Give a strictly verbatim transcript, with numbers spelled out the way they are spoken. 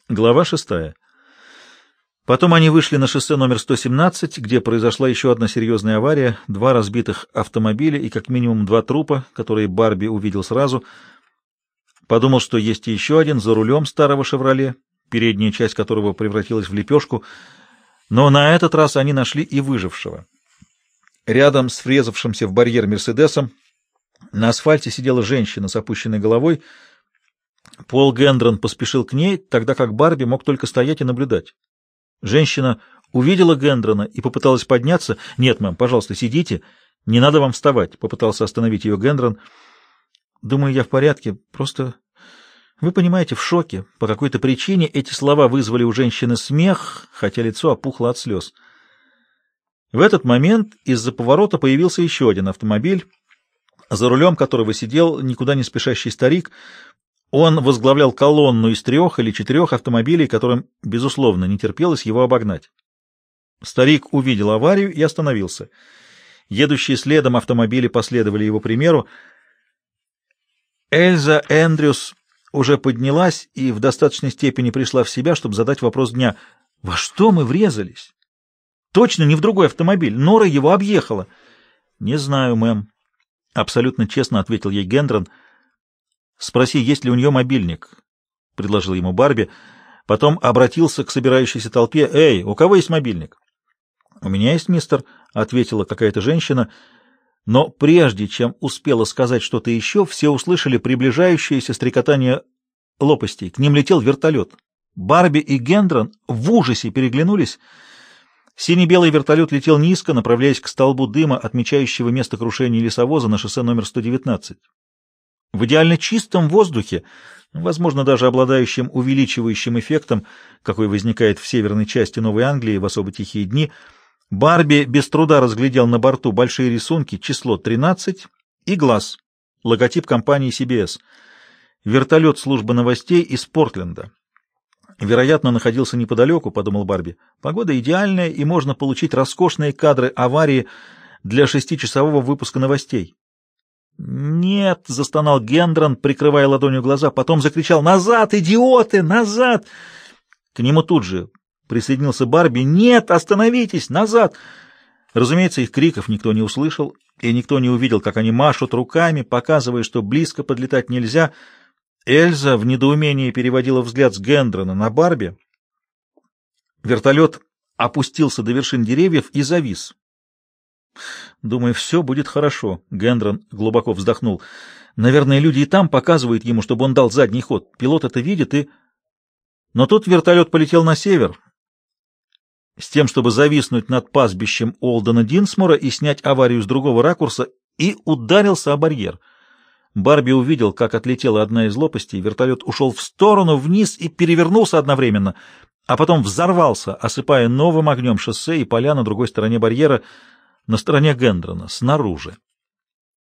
Глава шестая. Потом они вышли на шоссе номер сто семнадцать, где произошла еще одна серьезная авария, два разбитых автомобиля и как минимум два трупа, которые Барби увидел сразу. Подумал, что есть и еще один за рулем старого «Шевроле», передняя часть которого превратилась в лепешку, но на этот раз они нашли и выжившего. Рядом с врезавшимся в барьер «Мерседесом» на асфальте сидела женщина с опущенной головой. Пол Гендрон поспешил к ней, тогда как Барби мог только стоять и наблюдать. Женщина увидела Гендрона и попыталась подняться. «Нет, мэм, пожалуйста, сидите. Не надо вам вставать», — попытался остановить ее Гендрон. «Думаю, я в порядке. Просто, вы понимаете, в шоке. По какой-то причине эти слова вызвали у женщины смех, хотя лицо опухло от слез». В этот момент из-за поворота появился еще один автомобиль, за рулем которого сидел никуда не спешащий старик. Он возглавлял колонну из трех или четырех автомобилей, которым, безусловно, не терпелось его обогнать. Старик увидел аварию и остановился. Едущие следом автомобили последовали его примеру. Эльза Эндрюс уже поднялась и в достаточной степени пришла в себя, чтобы задать вопрос дня. «Во что мы врезались? Точно не в другой автомобиль. Нора его объехала». «Не знаю, мэм», — абсолютно честно ответил ей Гендрон. «Спроси, есть ли у нее мобильник», — предложил ему Барби. Потом обратился к собирающейся толпе. «Эй, у кого есть мобильник?» «У меня есть, мистер», — ответила какая-то женщина. Но прежде чем успела сказать что-то еще, все услышали приближающееся стрекотание лопастей. К ним летел вертолет. Барби и Гендрон в ужасе переглянулись. Синий-белый вертолет летел низко, направляясь к столбу дыма, отмечающего место крушения лесовоза на шоссе номер сто девятнадцать. В идеально чистом воздухе, возможно, даже обладающим увеличивающим эффектом, какой возникает в северной части Новой Англии в особо тихие дни, Барби без труда разглядел на борту большие рисунки, число тринадцать и глаз, логотип компании си би эс. Вертолет службы новостей из Портленда. Вероятно, находился неподалеку, подумал Барби. Погода идеальная, и можно получить роскошные кадры аварии для шестичасового выпуска новостей. «Нет!» — застонал Гендрон, прикрывая ладонью глаза, потом закричал: «Назад, идиоты! Назад!» К нему тут же присоединился Барби. «Нет, остановитесь! Назад!» Разумеется, их криков никто не услышал, и никто не увидел, как они машут руками, показывая, что близко подлетать нельзя. Эльза в недоумении переводила взгляд с Гендрона на Барби. Вертолет опустился до вершин деревьев и завис. «Думаю, все будет хорошо», — Гендрон глубоко вздохнул. «Наверное, люди и там показывают ему, чтобы он дал задний ход. Пилот это видит и...» Но тут вертолет полетел на север, с тем, чтобы зависнуть над пастбищем Олдена Динсмора и снять аварию с другого ракурса, и ударился о барьер. Барби увидел, как отлетела одна из лопастей, вертолет ушел в сторону, вниз и перевернулся одновременно, а потом взорвался, осыпая новым огнем шоссе и поля на другой стороне барьера, на стороне Гендрона, снаружи.